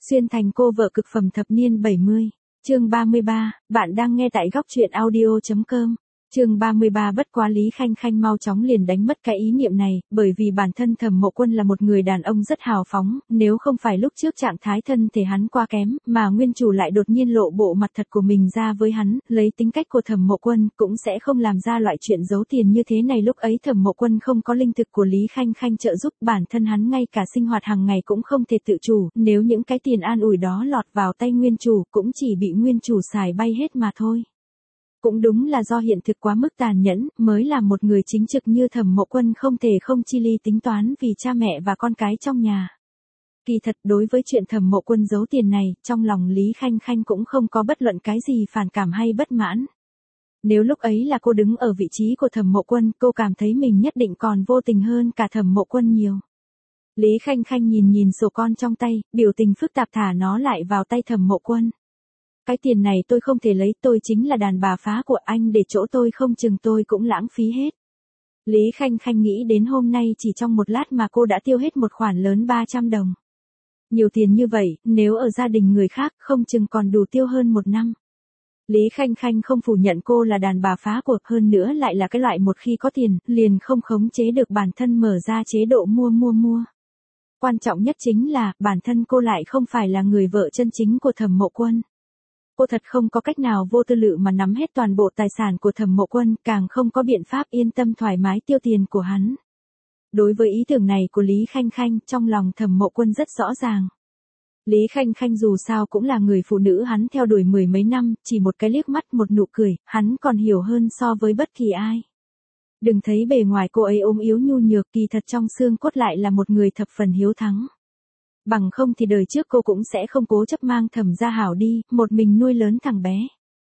Xuyên thành cô vợ cực phẩm thập niên 70. Chương 33, bạn đang nghe tại góc truyện audio.com. Chương 33 bất quá Lý Khanh Khanh mau chóng liền đánh mất cái ý niệm này, bởi vì bản thân Thẩm Mộ Quân là một người đàn ông rất hào phóng, nếu không phải lúc trước trạng thái thân thể hắn quá kém, mà nguyên chủ lại đột nhiên lộ bộ mặt thật của mình ra với hắn, lấy tính cách của Thẩm Mộ Quân cũng sẽ không làm ra loại chuyện giấu tiền như thế này. Lúc ấy Thẩm Mộ Quân không có linh thực của Lý Khanh Khanh trợ giúp, bản thân hắn ngay cả sinh hoạt hàng ngày cũng không thể tự chủ, nếu những cái tiền an ủi đó lọt vào tay nguyên chủ, cũng chỉ bị nguyên chủ xài bay hết mà thôi. Cũng đúng là do hiện thực quá mức tàn nhẫn, mới làm một người chính trực như Thẩm Mộ Quân không thể không chi ly tính toán vì cha mẹ và con cái trong nhà. Kỳ thật đối với chuyện Thẩm Mộ Quân giấu tiền này, trong lòng Lý Khanh Khanh cũng không có bất luận cái gì phản cảm hay bất mãn. Nếu lúc ấy là cô đứng ở vị trí của Thẩm Mộ Quân, cô cảm thấy mình nhất định còn vô tình hơn cả Thẩm Mộ Quân nhiều. Lý Khanh Khanh nhìn sổ con trong tay, biểu tình phức tạp thả nó lại vào tay Thẩm Mộ Quân. Cái tiền này tôi không thể lấy, tôi chính là đàn bà phá của anh, để chỗ tôi không chừng tôi cũng lãng phí hết. Lý Khanh Khanh nghĩ đến hôm nay chỉ trong một lát mà cô đã tiêu hết một khoản lớn 300 đồng. Nhiều tiền như vậy, nếu ở gia đình người khác không chừng còn đủ tiêu hơn một năm. Lý Khanh Khanh không phủ nhận cô là đàn bà phá của, hơn nữa lại là cái loại một khi có tiền, liền không khống chế được bản thân mở ra chế độ mua. Quan trọng nhất chính là, bản thân cô lại không phải là người vợ chân chính của Thẩm Mộ Quân. Cô thật không có cách nào vô tư lự mà nắm hết toàn bộ tài sản của Thẩm Mộ Quân, càng không có biện pháp yên tâm thoải mái tiêu tiền của hắn. Đối với ý tưởng này của Lý Khanh Khanh, trong lòng Thẩm Mộ Quân rất rõ ràng. Lý Khanh Khanh dù sao cũng là người phụ nữ hắn theo đuổi mười mấy năm, chỉ một cái liếc mắt một nụ cười, hắn còn hiểu hơn so với bất kỳ ai. Đừng thấy bề ngoài cô ấy ốm yếu nhu nhược, kỳ thật trong xương cốt lại là một người thập phần hiếu thắng. Bằng không thì đời trước cô cũng sẽ không cố chấp mang Thẩm Gia Hảo đi, một mình nuôi lớn thằng bé.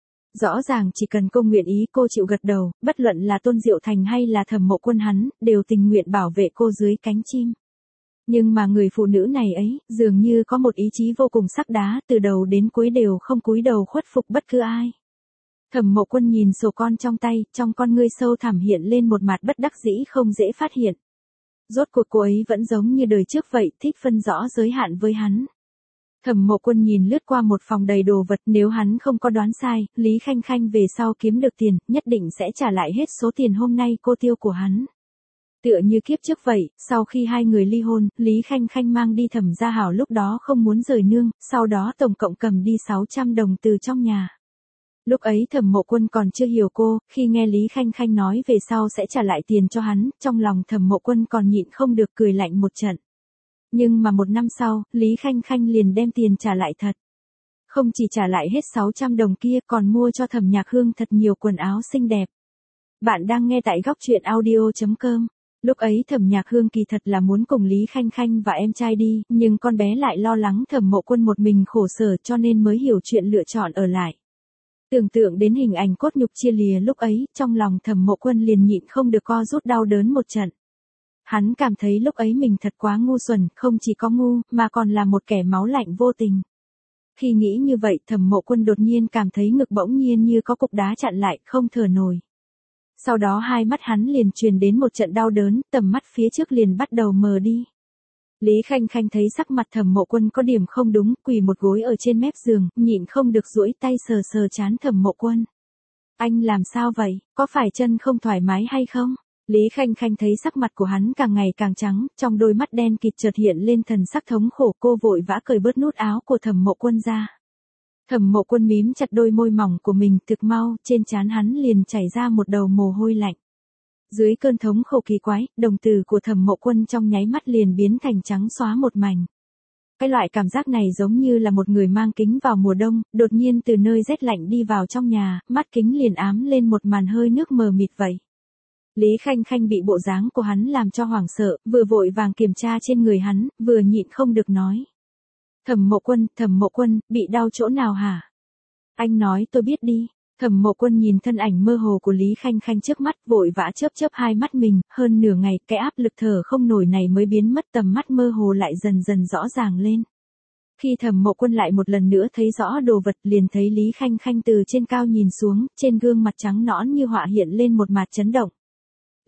Rõ ràng chỉ cần cô nguyện ý, cô chịu gật đầu, bất luận là Tôn Diệu Thành hay là Thẩm Mộ Quân hắn, đều tình nguyện bảo vệ cô dưới cánh chim. Nhưng mà người phụ nữ này ấy, dường như có một ý chí vô cùng sắc đá, từ đầu đến cuối đều không cúi đầu khuất phục bất cứ ai. Thẩm Mộ Quân nhìn sổ con trong tay, trong con ngươi sâu thẳm hiện lên một mặt bất đắc dĩ không dễ phát hiện. Rốt cuộc cô ấy vẫn giống như đời trước vậy, thích phân rõ giới hạn với hắn. Thẩm Mộ Quân nhìn lướt qua một phòng đầy đồ vật, nếu hắn không có đoán sai, Lý Khanh Khanh về sau kiếm được tiền, nhất định sẽ trả lại hết số tiền hôm nay cô tiêu của hắn. Tựa như kiếp trước vậy, sau khi hai người ly hôn, Lý Khanh Khanh mang đi Thẩm Gia Hảo lúc đó không muốn rời nương, sau đó tổng cộng cầm đi 600 đồng từ trong nhà. Lúc ấy Thẩm Mộ Quân còn chưa hiểu cô, khi nghe Lý Khanh Khanh nói về sau sẽ trả lại tiền cho hắn, trong lòng Thẩm Mộ Quân còn nhịn không được cười lạnh một trận. Nhưng mà một năm sau, Lý Khanh Khanh liền đem tiền trả lại thật. Không chỉ trả lại hết 600 đồng kia, còn mua cho Thẩm Nhạc Hương thật nhiều quần áo xinh đẹp. Bạn đang nghe tại góc truyện audio.com. Lúc ấy Thẩm Nhạc Hương kỳ thật là muốn cùng Lý Khanh Khanh và em trai đi, nhưng con bé lại lo lắng Thẩm Mộ Quân một mình khổ sở cho nên mới hiểu chuyện lựa chọn ở lại. Tưởng tượng đến hình ảnh cốt nhục chia lìa lúc ấy, trong lòng Thẩm Mộ Quân liền nhịn không được co rút đau đớn một trận. Hắn cảm thấy lúc ấy mình thật quá ngu xuẩn, không chỉ có ngu, mà còn là một kẻ máu lạnh vô tình. Khi nghĩ như vậy, Thẩm Mộ Quân đột nhiên cảm thấy ngực bỗng nhiên như có cục đá chặn lại, không thở nổi. Sau đó hai mắt hắn liền truyền đến một trận đau đớn, tầm mắt phía trước liền bắt đầu mờ đi. Lý Khanh Khanh thấy sắc mặt Thẩm Mộ Quân có điểm không đúng, quỳ một gối ở trên mép giường, nhịn không được duỗi tay sờ trán Thẩm Mộ Quân. Anh làm sao vậy, có phải chân không thoải mái hay không? Lý Khanh Khanh thấy sắc mặt của hắn càng ngày càng trắng, trong đôi mắt đen kịt chợt hiện lên thần sắc thống khổ, cô vội vã cởi bớt nút áo của Thẩm Mộ Quân ra. Thẩm Mộ Quân mím chặt đôi môi mỏng của mình, thực mau, trên trán hắn liền chảy ra một đầu mồ hôi lạnh. Dưới cơn thống khổ kỳ quái, đồng tử của Thẩm Mộ Quân trong nháy mắt liền biến thành trắng xóa một mảnh. Cái loại cảm giác này giống như là một người mang kính vào mùa đông, đột nhiên từ nơi rét lạnh đi vào trong nhà, mắt kính liền ám lên một màn hơi nước mờ mịt vậy. Lý Khanh Khanh bị bộ dáng của hắn làm cho hoảng sợ, vừa vội vàng kiểm tra trên người hắn, vừa nhịn không được nói. Thẩm Mộ Quân, bị đau chỗ nào hả? Anh nói tôi biết đi. Thẩm Mộ Quân nhìn thân ảnh mơ hồ của Lý Khanh Khanh trước mắt, vội vã chớp hai mắt mình, hơn nửa ngày, cái áp lực thở không nổi này mới biến mất, tầm mắt mơ hồ lại dần dần rõ ràng lên. Khi Thẩm Mộ Quân lại một lần nữa thấy rõ đồ vật, liền thấy Lý Khanh Khanh từ trên cao nhìn xuống, trên gương mặt trắng nõn như họa hiện lên một mặt chấn động.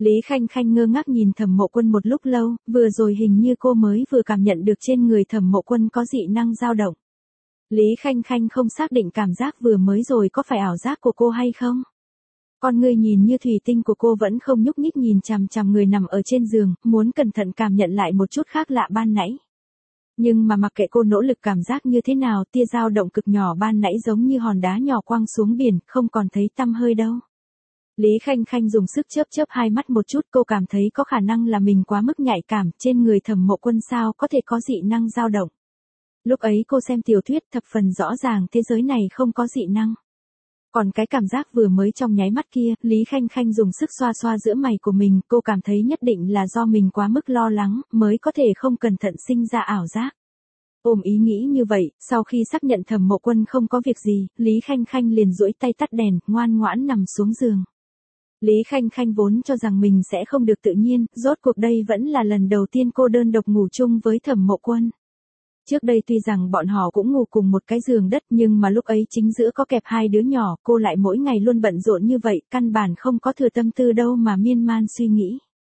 Lý Khanh Khanh ngơ ngác nhìn Thẩm Mộ Quân một lúc lâu, vừa rồi hình như cô mới vừa cảm nhận được trên người Thẩm Mộ Quân có dị năng dao động. Lý Khanh Khanh không xác định cảm giác vừa mới rồi có phải ảo giác của cô hay không. Con người nhìn như thủy tinh của cô vẫn không nhúc nhích nhìn chằm chằm người nằm ở trên giường, muốn cẩn thận cảm nhận lại một chút khác lạ ban nãy. Nhưng mà mặc kệ cô nỗ lực cảm giác như thế nào, tia dao động cực nhỏ ban nãy giống như hòn đá nhỏ quăng xuống biển, không còn thấy tăm hơi đâu. Lý Khanh Khanh dùng sức chớp chớp hai mắt một chút, cô cảm thấy có khả năng là mình quá mức nhạy cảm, trên người Thẩm Mộ Quân sao có thể có dị năng dao động. Lúc ấy cô xem tiểu thuyết thập phần rõ ràng thế giới này không có dị năng. Còn cái cảm giác vừa mới trong nháy mắt kia, Lý Khanh Khanh dùng sức xoa xoa giữa mày của mình, cô cảm thấy nhất định là do mình quá mức lo lắng, mới có thể không cẩn thận sinh ra ảo giác. Ôm ý nghĩ như vậy, sau khi xác nhận Thẩm Mộ Quân không có việc gì, Lý Khanh Khanh liền duỗi tay tắt đèn, ngoan ngoãn nằm xuống giường. Lý Khanh Khanh vốn cho rằng mình sẽ không được tự nhiên, rốt cuộc đây vẫn là lần đầu tiên cô đơn độc ngủ chung với Thẩm Mộ Quân. Trước đây tuy rằng bọn họ cũng ngủ cùng một cái giường đất nhưng mà lúc ấy chính giữa có kẹp hai đứa nhỏ, cô lại mỗi ngày luôn bận rộn như vậy, căn bản không có thừa tâm tư đâu mà miên man suy nghĩ.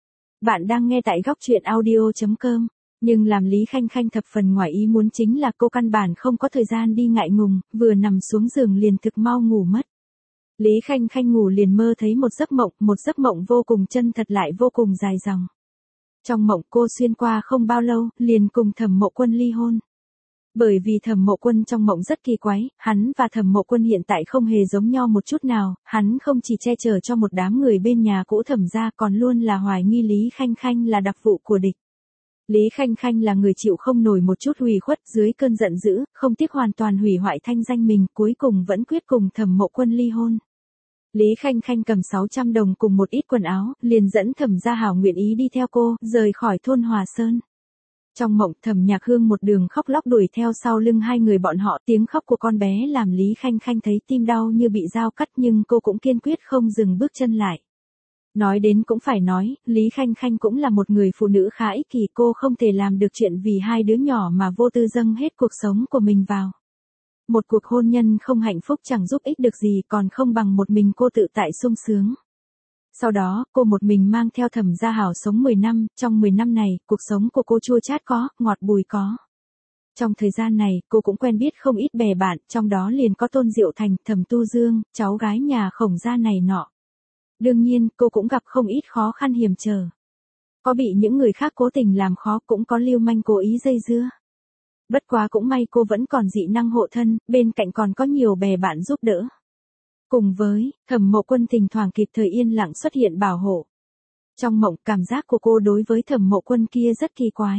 Bạn đang nghe tại góc truyện audio.com, nhưng làm Lý Khanh Khanh thập phần ngoài ý muốn chính là cô căn bản không có thời gian đi ngại ngùng, vừa nằm xuống giường liền thực mau ngủ mất. Lý Khanh Khanh ngủ liền mơ thấy một giấc mộng vô cùng chân thật lại vô cùng dài dòng. Trong mộng cô xuyên qua không bao lâu, liền cùng Thẩm Mộ Quân ly hôn. Bởi vì Thẩm Mộ Quân trong mộng rất kỳ quái, hắn và Thẩm Mộ Quân hiện tại không hề giống nhau một chút nào, hắn không chỉ che chở cho một đám người bên nhà cũ Thẩm gia còn luôn là hoài nghi Lý Khanh Khanh là đặc vụ của địch. Lý Khanh Khanh là người chịu không nổi một chút hủy khuất, dưới cơn giận dữ, không tiếc hoàn toàn hủy hoại thanh danh mình, cuối cùng vẫn quyết cùng Thẩm Mộ Quân ly hôn. Lý Khanh Khanh cầm 600 đồng cùng một ít quần áo, liền dẫn Thẩm Gia Hảo nguyện ý đi theo cô, rời khỏi thôn Hòa Sơn. Trong mộng, Thẩm Nhạc Hương một đường khóc lóc đuổi theo sau lưng hai người bọn họ, tiếng khóc của con bé làm Lý Khanh Khanh thấy tim đau như bị dao cắt nhưng cô cũng kiên quyết không dừng bước chân lại. Nói đến cũng phải nói, Lý Khanh Khanh cũng là một người phụ nữ khá ích kỷ, cô không thể làm được chuyện vì hai đứa nhỏ mà vô tư dâng hết cuộc sống của mình vào. Một cuộc hôn nhân không hạnh phúc chẳng giúp ích được gì còn không bằng một mình cô tự tại sung sướng. Sau đó, cô một mình mang theo Thẩm Gia Hảo sống 10 năm, trong 10 năm này, cuộc sống của cô chua chát có, ngọt bùi có. Trong thời gian này, cô cũng quen biết không ít bè bạn, trong đó liền có Tôn Diệu Thành, Thẩm Tu Dương, cháu gái nhà Khổng gia này nọ. Đương nhiên, cô cũng gặp không ít khó khăn hiểm trở. Có bị những người khác cố tình làm khó, cũng có lưu manh cố ý dây dưa. Bất quá cũng may cô vẫn còn dị năng hộ thân, bên cạnh còn có nhiều bè bạn giúp đỡ. Cùng với, Thẩm Mộ Quân thỉnh thoảng kịp thời yên lặng xuất hiện bảo hộ. Trong mộng, cảm giác của cô đối với Thẩm Mộ Quân kia rất kỳ quái.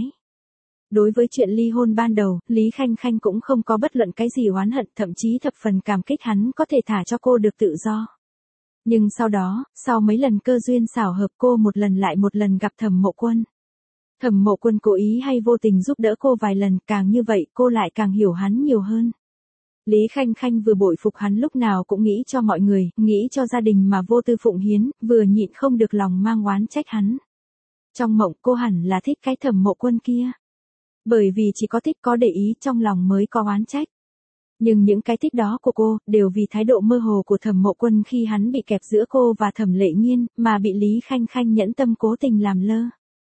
Đối với chuyện ly hôn ban đầu, Lý Khanh Khanh cũng không có bất luận cái gì oán hận, thậm chí thập phần cảm kích hắn có thể thả cho cô được tự do. Nhưng sau đó, sau mấy lần cơ duyên xảo hợp cô một lần lại một lần gặp Thẩm Mộ Quân. Thẩm Mộ Quân cố ý hay vô tình giúp đỡ cô vài lần, càng như vậy cô lại càng hiểu hắn nhiều hơn. Lý Khanh Khanh vừa bội phục hắn lúc nào cũng nghĩ cho mọi người, nghĩ cho gia đình mà vô tư phụng hiến, vừa nhịn không được lòng mang oán trách hắn. Trong mộng cô hẳn là thích cái Thẩm Mộ Quân kia. Bởi vì chỉ có thích có để ý trong lòng mới có oán trách. Nhưng những cái thích đó của cô, đều vì thái độ mơ hồ của Thẩm Mộ Quân khi hắn bị kẹp giữa cô và Thẩm Lệ Nghiên, mà bị Lý Khanh Khanh nhẫn tâm cố tình làm lơ.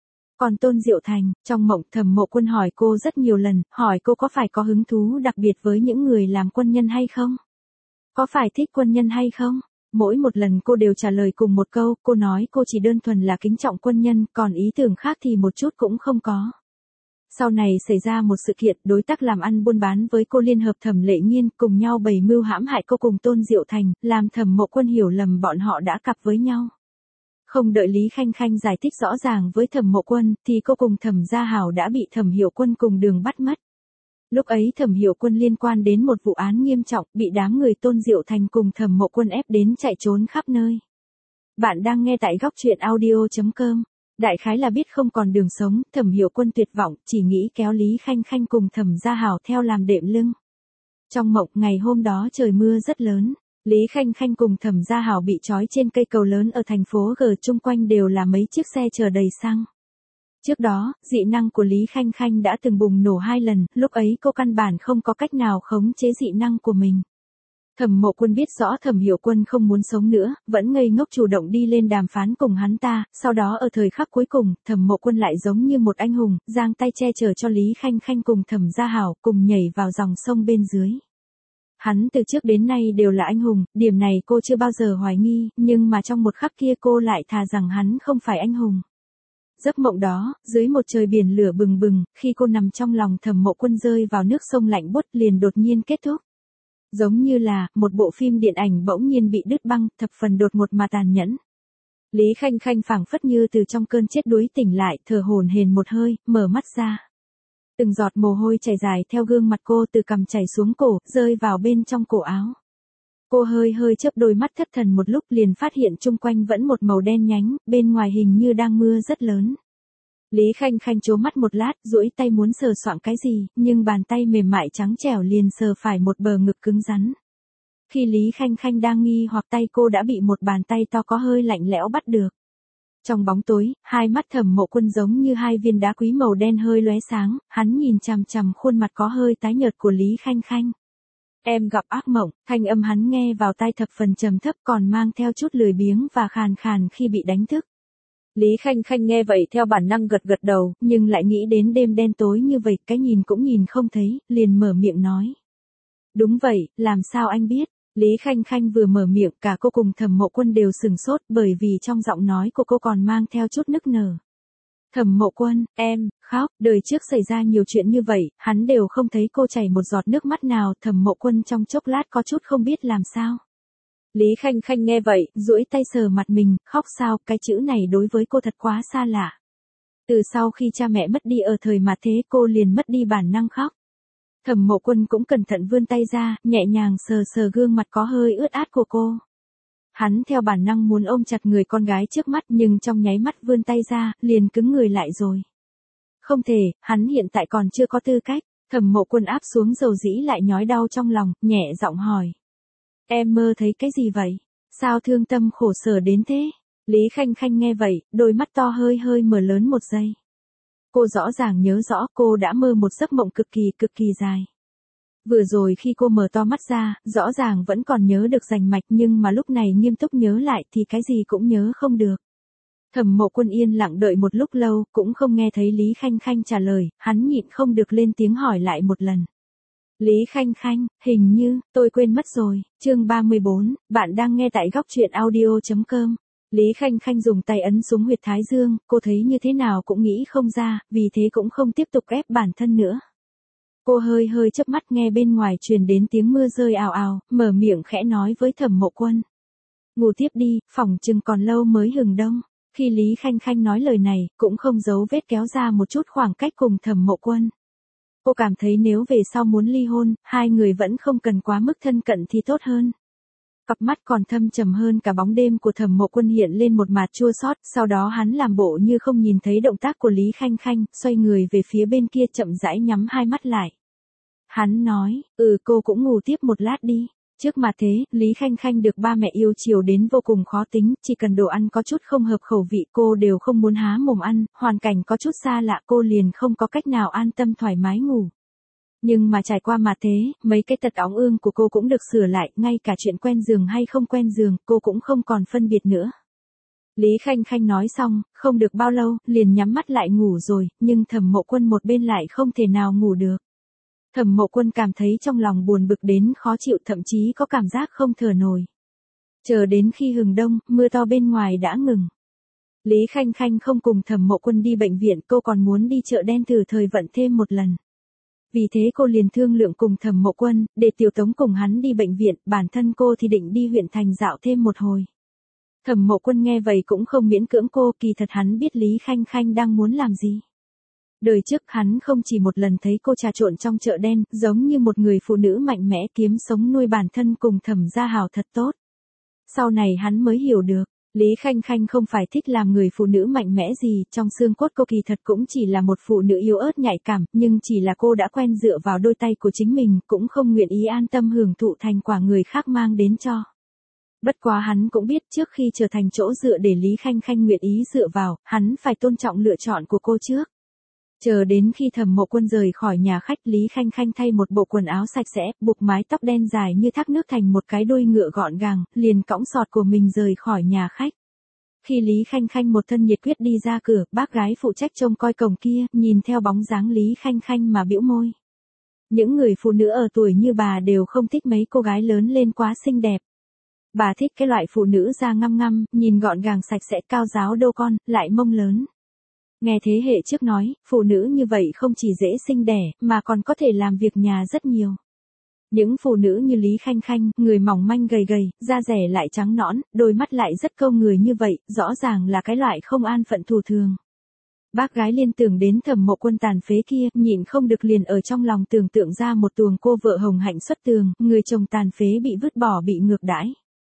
Còn Tôn Diệu Thành, trong mộng Thẩm Mộ Quân hỏi cô rất nhiều lần, hỏi cô có phải có hứng thú đặc biệt với những người làm quân nhân hay không? Có phải thích quân nhân hay không? Mỗi một lần cô đều trả lời cùng một câu, cô nói cô chỉ đơn thuần là kính trọng quân nhân, còn ý tưởng khác thì một chút cũng không có. Sau này xảy ra một sự kiện, đối tác làm ăn buôn bán với cô liên hợp Thẩm Lệ Nghiên cùng nhau bày mưu hãm hại cô cùng Tôn Diệu Thành, làm Thẩm Mộ Quân hiểu lầm bọn họ đã cặp với nhau. Không đợi Lý Khanh Khanh giải thích rõ ràng với Thẩm Mộ Quân, thì cô cùng Thẩm Gia Hảo đã bị Thẩm Hiểu Quân cùng đường bắt mất. Lúc ấy Thẩm Hiểu Quân liên quan đến một vụ án nghiêm trọng, bị đám người Tôn Diệu Thành cùng Thẩm Mộ Quân ép đến chạy trốn khắp nơi. Bạn đang nghe tại góc truyện audio.com. Đại khái là biết không còn đường sống, Thẩm Hiểu Quân tuyệt vọng, chỉ nghĩ kéo Lý Khanh Khanh cùng Thẩm Gia Hảo theo làm đệm lưng. Trong mộng, ngày hôm đó trời mưa rất lớn. Lý Khanh Khanh cùng Thẩm Gia Hảo bị trói trên cây cầu lớn ở thành phố G, chung quanh đều là mấy chiếc xe chở đầy xăng. Trước đó, dị năng của Lý Khanh Khanh đã từng bùng nổ 2 lần, lúc ấy cô căn bản không có cách nào khống chế dị năng của mình. Thẩm Mộ Quân biết rõ Thẩm Hiểu Quân không muốn sống nữa, vẫn ngây ngốc chủ động đi lên đàm phán cùng hắn ta, sau đó ở thời khắc cuối cùng, Thẩm Mộ Quân lại giống như một anh hùng, giang tay che chở cho Lý Khanh Khanh cùng Thẩm Gia Hảo, cùng nhảy vào dòng sông bên dưới. Hắn từ trước đến nay đều là anh hùng, điểm này cô chưa bao giờ hoài nghi, nhưng mà trong một khắc kia cô lại thà rằng hắn không phải anh hùng. Giấc mộng đó, dưới một trời biển lửa bừng bừng, khi cô nằm trong lòng Thẩm Mộ Quân rơi vào nước sông lạnh buốt liền đột nhiên kết thúc. Giống như là, một bộ phim điện ảnh bỗng nhiên bị đứt băng, thập phần đột ngột mà tàn nhẫn. Lý Khanh Khanh phảng phất như từ trong cơn chết đuối tỉnh lại, thở hổn hển một hơi, mở mắt ra. Từng giọt mồ hôi chảy dài theo gương mặt cô từ cằm chảy xuống cổ, rơi vào bên trong cổ áo. Cô hơi hơi chớp đôi mắt thất thần một lúc liền phát hiện chung quanh vẫn một màu đen nhánh, bên ngoài hình như đang mưa rất lớn. Lý Khanh Khanh trố mắt một lát, duỗi tay muốn sờ soạng cái gì, nhưng bàn tay mềm mại trắng trẻo liền sờ phải một bờ ngực cứng rắn. Khi Lý Khanh Khanh đang nghi hoặc tay cô đã bị một bàn tay to có hơi lạnh lẽo bắt được. Trong bóng tối, hai mắt Thẩm Mộ Quân giống như hai viên đá quý màu đen hơi lóe sáng, hắn nhìn chằm chằm khuôn mặt có hơi tái nhợt của Lý Khanh Khanh. Em gặp ác mộng, thanh âm hắn nghe vào tai thập phần trầm thấp còn mang theo chút lười biếng và khàn khàn khi bị đánh thức. Lý Khanh Khanh nghe vậy theo bản năng gật gật đầu, nhưng lại nghĩ đến đêm đen tối như vậy, cái nhìn cũng nhìn không thấy, liền mở miệng nói. Đúng vậy, làm sao anh biết? Lý Khanh Khanh vừa mở miệng cả cô cùng Thẩm Mộ Quân đều sừng sốt bởi vì trong giọng nói của cô còn mang theo chút nức nở. Thẩm Mộ Quân, em, khóc, đời trước xảy ra nhiều chuyện như vậy, hắn đều không thấy cô chảy một giọt nước mắt nào. Thẩm Mộ Quân trong chốc lát có chút không biết làm sao. Lý Khanh Khanh nghe vậy, duỗi tay sờ mặt mình, khóc sao, cái chữ này đối với cô thật quá xa lạ. Từ sau khi cha mẹ mất đi ở thời mà thế cô liền mất đi bản năng khóc. Thẩm Mộ Quân cũng cẩn thận vươn tay ra, nhẹ nhàng sờ sờ gương mặt có hơi ướt át của cô. Hắn theo bản năng muốn ôm chặt người con gái trước mắt nhưng trong nháy mắt vươn tay ra, liền cứng người lại rồi. Không thể, hắn hiện tại còn chưa có tư cách. Thẩm Mộ Quân áp xuống dầu dĩ lại nhói đau trong lòng, nhẹ giọng hỏi. Em mơ thấy cái gì vậy? Sao thương tâm khổ sở đến thế? Lý Khanh Khanh nghe vậy, đôi mắt to hơi hơi mở lớn một giây. Cô rõ ràng nhớ rõ cô đã mơ một giấc mộng cực kỳ dài. Vừa rồi khi cô mở to mắt ra, rõ ràng vẫn còn nhớ được rành mạch nhưng mà lúc này nghiêm túc nhớ lại thì cái gì cũng nhớ không được. Thẩm Mộ Quân yên lặng đợi một lúc lâu, cũng không nghe thấy Lý Khanh Khanh trả lời, hắn nhịn không được lên tiếng hỏi lại một lần. Lý Khanh Khanh, hình như, tôi quên mất rồi, chương 34, bạn đang nghe tại góc truyện audio.com. Lý Khanh Khanh dùng tay ấn xuống huyệt thái dương, cô thấy như thế nào cũng nghĩ không ra, vì thế cũng không tiếp tục ép bản thân nữa. Cô hơi hơi chớp mắt nghe bên ngoài truyền đến tiếng mưa rơi ào ào, mở miệng khẽ nói với Thẩm Mộ Quân. Ngủ tiếp đi, phỏng chừng còn lâu mới hừng đông. Khi Lý Khanh Khanh nói lời này, cũng không giấu vết kéo ra một chút khoảng cách cùng Thẩm Mộ Quân. Cô cảm thấy nếu về sau muốn ly hôn, hai người vẫn không cần quá mức thân cận thì tốt hơn. Cặp mắt còn thâm trầm hơn cả bóng đêm của Thẩm Mộ Quân hiện lên một mạt chua xót, sau đó hắn làm bộ như không nhìn thấy động tác của Lý Khanh Khanh, xoay người về phía bên kia chậm rãi nhắm hai mắt lại. Hắn nói, cô cũng ngủ tiếp một lát đi. Trước mà thế, Lý Khanh Khanh được ba mẹ yêu chiều đến vô cùng khó tính, chỉ cần đồ ăn có chút không hợp khẩu vị cô đều không muốn há mồm ăn, hoàn cảnh có chút xa lạ cô liền không có cách nào an tâm thoải mái ngủ. Nhưng mà trải qua mà thế, mấy cái tật óng ương của cô cũng được sửa lại, ngay cả chuyện quen giường hay không quen giường, cô cũng không còn phân biệt nữa. Lý Khanh Khanh nói xong, không được bao lâu, liền nhắm mắt lại ngủ rồi, nhưng Thẩm Mộ Quân một bên lại không thể nào ngủ được. Thẩm Mộ Quân cảm thấy trong lòng buồn bực đến khó chịu, thậm chí có cảm giác không thở nổi. Chờ đến khi hừng đông, mưa to bên ngoài đã ngừng. Lý Khanh Khanh không cùng Thẩm Mộ Quân đi bệnh viện, cô còn muốn đi chợ đen thử thời vận thêm một lần. Vì thế cô liền thương lượng cùng Thẩm Mộ Quân, để Tiểu Tống cùng hắn đi bệnh viện, bản thân cô thì định đi huyện thành dạo thêm một hồi. Thẩm Mộ Quân nghe vậy cũng không miễn cưỡng cô, kỳ thật hắn biết Lý Khanh Khanh đang muốn làm gì. Đời trước hắn không chỉ một lần thấy cô trà trộn trong chợ đen, giống như một người phụ nữ mạnh mẽ kiếm sống nuôi bản thân cùng Thẩm Gia Hảo thật tốt. Sau này hắn mới hiểu được, Lý Khanh Khanh không phải thích làm người phụ nữ mạnh mẽ gì, trong xương cốt cô kỳ thật cũng chỉ là một phụ nữ yếu ớt nhạy cảm, nhưng chỉ là cô đã quen dựa vào đôi tay của chính mình, cũng không nguyện ý an tâm hưởng thụ thành quả người khác mang đến cho. Bất quá hắn cũng biết trước khi trở thành chỗ dựa để Lý Khanh Khanh nguyện ý dựa vào, hắn phải tôn trọng lựa chọn của cô trước. Chờ đến khi Thẩm Mộ Quân rời khỏi nhà khách, Lý Khanh Khanh thay một bộ quần áo sạch sẽ, buộc mái tóc đen dài như thác nước thành một cái đuôi ngựa gọn gàng, liền cõng sọt của mình rời khỏi nhà khách. Khi Lý Khanh Khanh một thân nhiệt quyết đi ra cửa, bác gái phụ trách trông coi cổng kia, nhìn theo bóng dáng Lý Khanh Khanh mà bĩu môi. Những người phụ nữ ở tuổi như bà đều không thích mấy cô gái lớn lên quá xinh đẹp. Bà thích cái loại phụ nữ da ngăm ngăm, nhìn gọn gàng sạch sẽ, cao ráo đô con, lại mông lớn. Nghe thế hệ trước nói, phụ nữ như vậy không chỉ dễ sinh đẻ, mà còn có thể làm việc nhà rất nhiều. Những phụ nữ như Lý Khanh Khanh, người mỏng manh gầy gầy, da dẻ lại trắng nõn, đôi mắt lại rất câu người như vậy, rõ ràng là cái loại không an phận thủ thường. Bác gái liên tưởng đến Thẩm Mộ Quân tàn phế kia, nhịn không được liền ở trong lòng tưởng tượng ra một tuồng cô vợ hồng hạnh xuất tường, người chồng tàn phế bị vứt bỏ bị ngược đãi.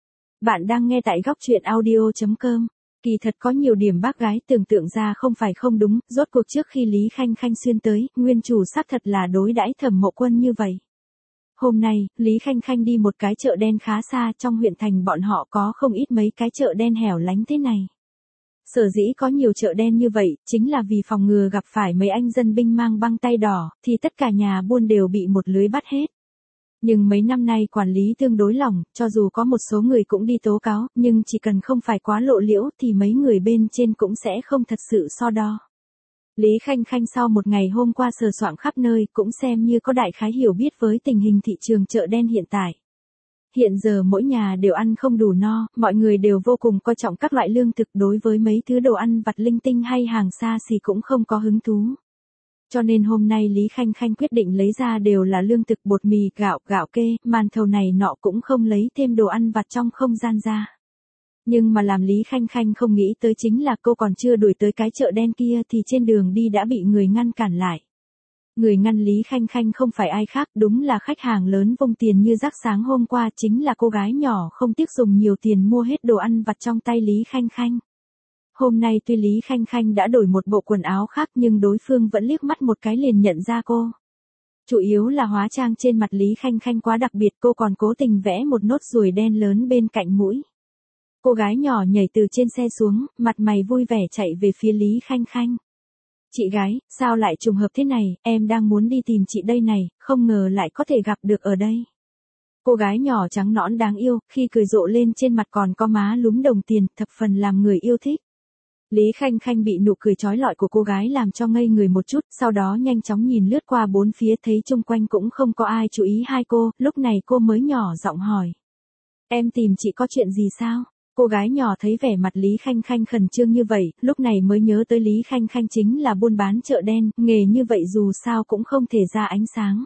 Bạn đang nghe tại góc truyện audio.com. Kỳ thật có nhiều điểm bác gái tưởng tượng ra không phải không đúng, rốt cuộc trước khi Lý Khanh Khanh xuyên tới, nguyên chủ xác thật là đối đãi Thẩm Mộ Quân như vậy. Hôm nay, Lý Khanh Khanh đi một cái chợ đen khá xa, trong huyện thành bọn họ có không ít mấy cái chợ đen hẻo lánh thế này. Sở dĩ có nhiều chợ đen như vậy, chính là vì phòng ngừa gặp phải mấy anh dân binh mang băng tay đỏ, thì tất cả nhà buôn đều bị một lưới bắt hết. Nhưng mấy năm nay quản lý tương đối lỏng, cho dù có một số người cũng đi tố cáo, nhưng chỉ cần không phải quá lộ liễu thì mấy người bên trên cũng sẽ không thật sự so đo. Lý Khanh Khanh sau một ngày hôm qua sờ soạng khắp nơi cũng xem như có đại khái hiểu biết với tình hình thị trường chợ đen hiện tại. Hiện giờ mỗi nhà đều ăn không đủ no, mọi người đều vô cùng coi trọng các loại lương thực, đối với mấy thứ đồ ăn vặt linh tinh hay hàng xa xỉ cũng không có hứng thú. Cho nên hôm nay Lý Khanh Khanh quyết định lấy ra đều là lương thực, bột mì, gạo kê, màn thầu này nọ, cũng không lấy thêm đồ ăn vặt trong không gian ra. Nhưng mà làm Lý Khanh Khanh không nghĩ tới chính là cô còn chưa đuổi tới cái chợ đen kia thì trên đường đi đã bị người ngăn cản lại. Người ngăn Lý Khanh Khanh không phải ai khác, đúng là khách hàng lớn vung tiền như rác sáng hôm qua, chính là cô gái nhỏ không tiếc dùng nhiều tiền mua hết đồ ăn vặt trong tay Lý Khanh Khanh. Hôm nay tuy Lý Khanh Khanh đã đổi một bộ quần áo khác nhưng đối phương vẫn liếc mắt một cái liền nhận ra cô. Chủ yếu là hóa trang trên mặt Lý Khanh Khanh quá đặc biệt, cô còn cố tình vẽ một nốt ruồi đen lớn bên cạnh mũi. Cô gái nhỏ nhảy từ trên xe xuống, mặt mày vui vẻ chạy về phía Lý Khanh Khanh. Chị gái, sao lại trùng hợp thế này, em đang muốn đi tìm chị đây này, không ngờ lại có thể gặp được ở đây. Cô gái nhỏ trắng nõn đáng yêu, khi cười rộ lên trên mặt còn có má lúm đồng tiền, thập phần làm người yêu thích. Lý Khanh Khanh bị nụ cười chói lọi của cô gái làm cho ngây người một chút, sau đó nhanh chóng nhìn lướt qua bốn phía thấy chung quanh cũng không có ai chú ý hai cô, lúc này cô mới nhỏ giọng hỏi. Em tìm chị có chuyện gì sao? Cô gái nhỏ thấy vẻ mặt Lý Khanh Khanh khẩn trương như vậy, lúc này mới nhớ tới Lý Khanh Khanh chính là buôn bán chợ đen, nghề như vậy dù sao cũng không thể ra ánh sáng.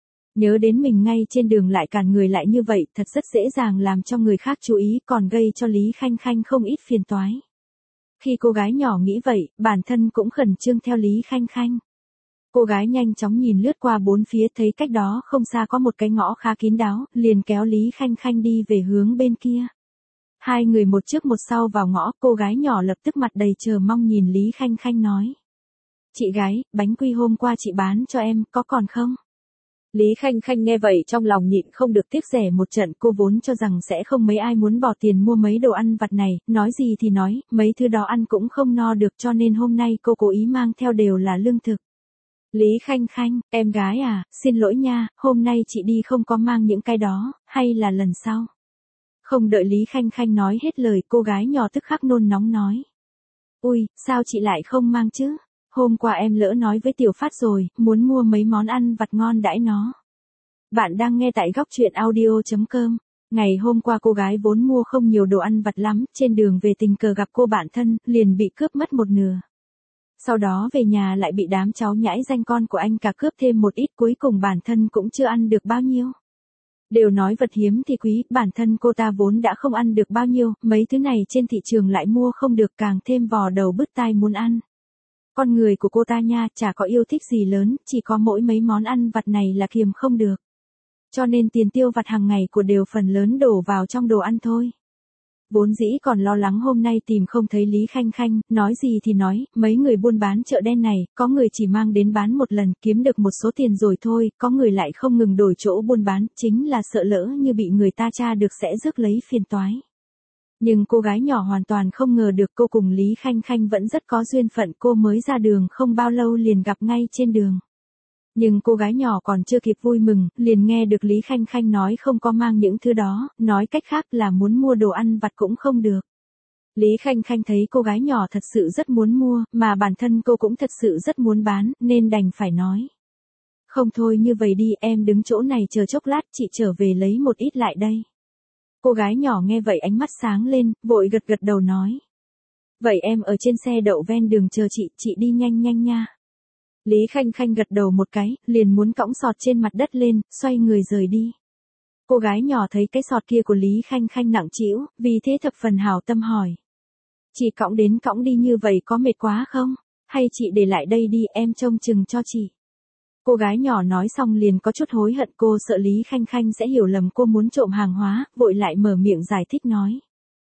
Nhớ đến mình ngay trên đường lại cản người lại như vậy, thật rất dễ dàng làm cho người khác chú ý, còn gây cho Lý Khanh Khanh không ít phiền toái. Khi cô gái nhỏ nghĩ vậy, bản thân cũng khẩn trương theo Lý Khanh Khanh. Cô gái nhanh chóng nhìn lướt qua bốn phía thấy cách đó không xa có một cái ngõ khá kín đáo, liền kéo Lý Khanh Khanh đi về hướng bên kia. Hai người một trước một sau vào ngõ, cô gái nhỏ lập tức mặt đầy chờ mong nhìn Lý Khanh Khanh nói. Chị gái, bánh quy hôm qua chị bán cho em, có còn không? Lý Khanh Khanh nghe vậy trong lòng nhịn không được tiếc rẻ một trận, cô vốn cho rằng sẽ không mấy ai muốn bỏ tiền mua mấy đồ ăn vặt này, nói gì thì nói, mấy thứ đó ăn cũng không no được, cho nên hôm nay cô cố ý mang theo đều là lương thực. Lý Khanh Khanh, em gái à, xin lỗi nha, hôm nay chị đi không có mang những cái đó, hay là lần sau? Không đợi Lý Khanh Khanh nói hết lời, cô gái nhỏ tức khắc nôn nóng nói. Ui, sao chị lại không mang chứ? Hôm qua em lỡ nói với Tiểu Phát rồi, muốn mua mấy món ăn vặt ngon đãi nó. Bạn đang nghe tại góc truyện audio.com. Ngày hôm qua cô gái vốn mua không nhiều đồ ăn vặt lắm, trên đường về tình cờ gặp cô bạn thân, liền bị cướp mất một nửa. Sau đó về nhà lại bị đám cháu nhãi danh con của anh cả cướp thêm một ít, cuối cùng bản thân cũng chưa ăn được bao nhiêu. Đều nói vật hiếm thì quý, bản thân cô ta vốn đã không ăn được bao nhiêu, mấy thứ này trên thị trường lại mua không được, càng thêm vò đầu bứt tai muốn ăn. Con người của cô ta nha, chả có yêu thích gì lớn, chỉ có mỗi mấy món ăn vặt này là kiềm không được. Cho nên tiền tiêu vặt hàng ngày của đều phần lớn đổ vào trong đồ ăn thôi. Vốn dĩ còn lo lắng hôm nay tìm không thấy Lý Khanh Khanh, nói gì thì nói, mấy người buôn bán chợ đen này, có người chỉ mang đến bán một lần, kiếm được một số tiền rồi thôi, có người lại không ngừng đổi chỗ buôn bán, chính là sợ lỡ như bị người ta tra được sẽ rước lấy phiền toái. Nhưng cô gái nhỏ hoàn toàn không ngờ được cô cùng Lý Khanh Khanh vẫn rất có duyên phận, cô mới ra đường không bao lâu liền gặp ngay trên đường. Nhưng cô gái nhỏ còn chưa kịp vui mừng, liền nghe được Lý Khanh Khanh nói không có mang những thứ đó, nói cách khác là muốn mua đồ ăn vặt cũng không được. Lý Khanh Khanh thấy cô gái nhỏ thật sự rất muốn mua, mà bản thân cô cũng thật sự rất muốn bán, nên đành phải nói. Không thôi như vậy đi, em đứng chỗ này chờ chốc lát, chị trở về lấy một ít lại đây. Cô gái nhỏ nghe vậy ánh mắt sáng lên, vội gật gật đầu nói. Vậy em ở trên xe đậu ven đường chờ chị đi nhanh nhanh nha. Lý Khanh Khanh gật đầu một cái, liền muốn cõng sọt trên mặt đất lên, xoay người rời đi. Cô gái nhỏ thấy cái sọt kia của Lý Khanh Khanh nặng trĩu, vì thế thập phần hảo tâm hỏi. Chị cõng đến cõng đi như vậy có mệt quá không? Hay chị để lại đây đi, em trông chừng cho chị. Cô gái nhỏ nói xong liền có chút hối hận, cô sợ Lý Khanh Khanh sẽ hiểu lầm cô muốn trộm hàng hóa, vội lại mở miệng giải thích nói.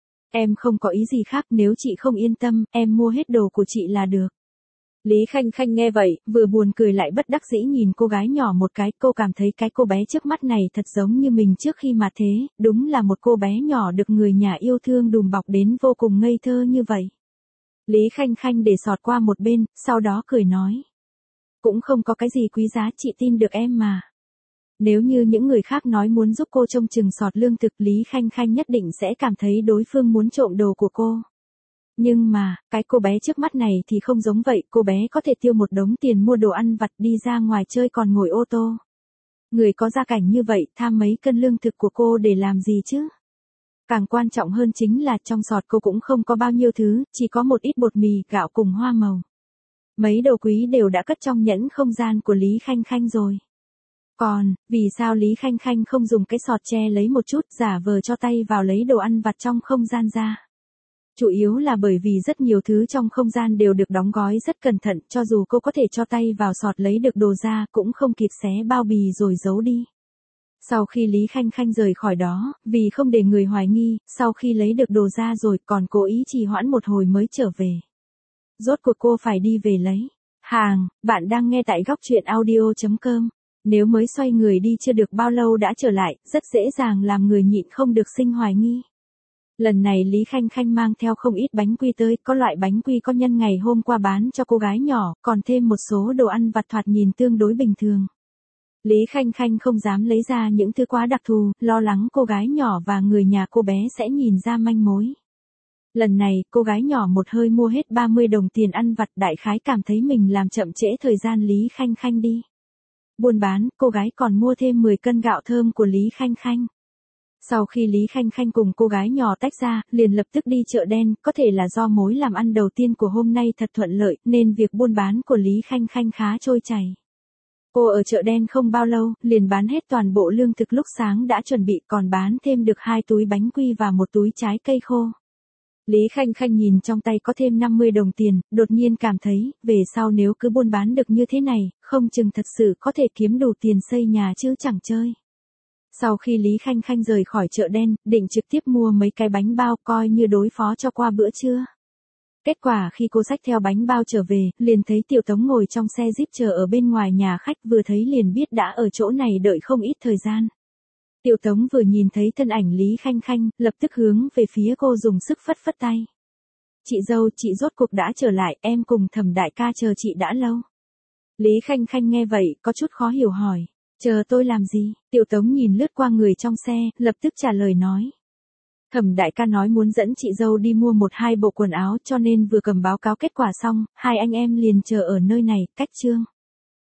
Em không có ý gì khác, nếu chị không yên tâm, em mua hết đồ của chị là được. Lý Khanh Khanh nghe vậy, vừa buồn cười lại bất đắc dĩ nhìn cô gái nhỏ một cái, cô cảm thấy cái cô bé trước mắt này thật giống như mình trước khi mà thế, đúng là một cô bé nhỏ được người nhà yêu thương đùm bọc đến vô cùng ngây thơ như vậy. Lý Khanh Khanh để sọt qua một bên, sau đó cười nói. Cũng không có cái gì quý giá, chị tin được em mà. Nếu như những người khác nói muốn giúp cô trông chừng sọt lương thực, Lý Khanh Khanh nhất định sẽ cảm thấy đối phương muốn trộm đồ của cô. Nhưng mà, cái cô bé trước mắt này thì không giống vậy, cô bé có thể tiêu một đống tiền mua đồ ăn vặt đi ra ngoài chơi còn ngồi ô tô. Người có gia cảnh như vậy tham mấy cân lương thực của cô để làm gì chứ? Càng quan trọng hơn chính là trong sọt cô cũng không có bao nhiêu thứ, chỉ có một ít bột mì, gạo cùng hoa màu. Mấy đồ quý đều đã cất trong nhẫn không gian của Lý Khanh Khanh rồi. Còn, vì sao Lý Khanh Khanh không dùng cái sọt che lấy một chút, giả vờ cho tay vào lấy đồ ăn vặt trong không gian ra? Chủ yếu là bởi vì rất nhiều thứ trong không gian đều được đóng gói rất cẩn thận, cho dù cô có thể cho tay vào sọt lấy được đồ ra, cũng không kịp xé bao bì rồi giấu đi. Sau khi Lý Khanh Khanh rời khỏi đó, vì không để người hoài nghi, sau khi lấy được đồ ra rồi còn cố ý trì hoãn một hồi mới trở về. Rốt cuộc cô phải đi về lấy hàng, bạn đang nghe tại góc truyện audio.com. Nếu mới xoay người đi chưa được bao lâu đã trở lại, rất dễ dàng làm người nhịn không được sinh hoài nghi. Lần này Lý Khanh Khanh mang theo không ít bánh quy tới, có loại bánh quy có nhân ngày hôm qua bán cho cô gái nhỏ, còn thêm một số đồ ăn vặt thoạt nhìn tương đối bình thường. Lý Khanh Khanh không dám lấy ra những thứ quá đặc thù, lo lắng cô gái nhỏ và người nhà cô bé sẽ nhìn ra manh mối. Lần này, cô gái nhỏ một hơi mua hết 30 đồng tiền ăn vặt, đại khái cảm thấy mình làm chậm trễ thời gian Lý Khanh Khanh đi. Buôn bán, cô gái còn mua thêm 10 cân gạo thơm của Lý Khanh Khanh. Sau khi Lý Khanh Khanh cùng cô gái nhỏ tách ra, liền lập tức đi chợ đen, có thể là do mối làm ăn đầu tiên của hôm nay thật thuận lợi, nên việc buôn bán của Lý Khanh Khanh khá trôi chảy. Cô ở chợ đen không bao lâu, liền bán hết toàn bộ lương thực lúc sáng đã chuẩn bị, còn bán thêm được 2 túi bánh quy và một túi trái cây khô. Lý Khanh Khanh nhìn trong tay có thêm 50 đồng tiền, đột nhiên cảm thấy, về sau nếu cứ buôn bán được như thế này, không chừng thật sự có thể kiếm đủ tiền xây nhà chứ chẳng chơi. Sau khi Lý Khanh Khanh rời khỏi chợ đen, định trực tiếp mua mấy cái bánh bao coi như đối phó cho qua bữa trưa. Kết quả khi cô xách theo bánh bao trở về, liền thấy Tiểu Tống ngồi trong xe Jeep chờ ở bên ngoài nhà khách, vừa thấy liền biết đã ở chỗ này đợi không ít thời gian. Tiểu Tống vừa nhìn thấy thân ảnh Lý Khanh Khanh, lập tức hướng về phía cô dùng sức phất phất tay. Chị dâu, chị rốt cuộc đã trở lại, em cùng Thẩm đại ca chờ chị đã lâu. Lý Khanh Khanh nghe vậy, có chút khó hiểu hỏi. Chờ tôi làm gì? Tiểu Tống nhìn lướt qua người trong xe, lập tức trả lời nói. Thẩm đại ca nói muốn dẫn chị dâu đi mua 1-2 bộ quần áo, cho nên vừa cầm báo cáo kết quả xong, hai anh em liền chờ ở nơi này, cách chương.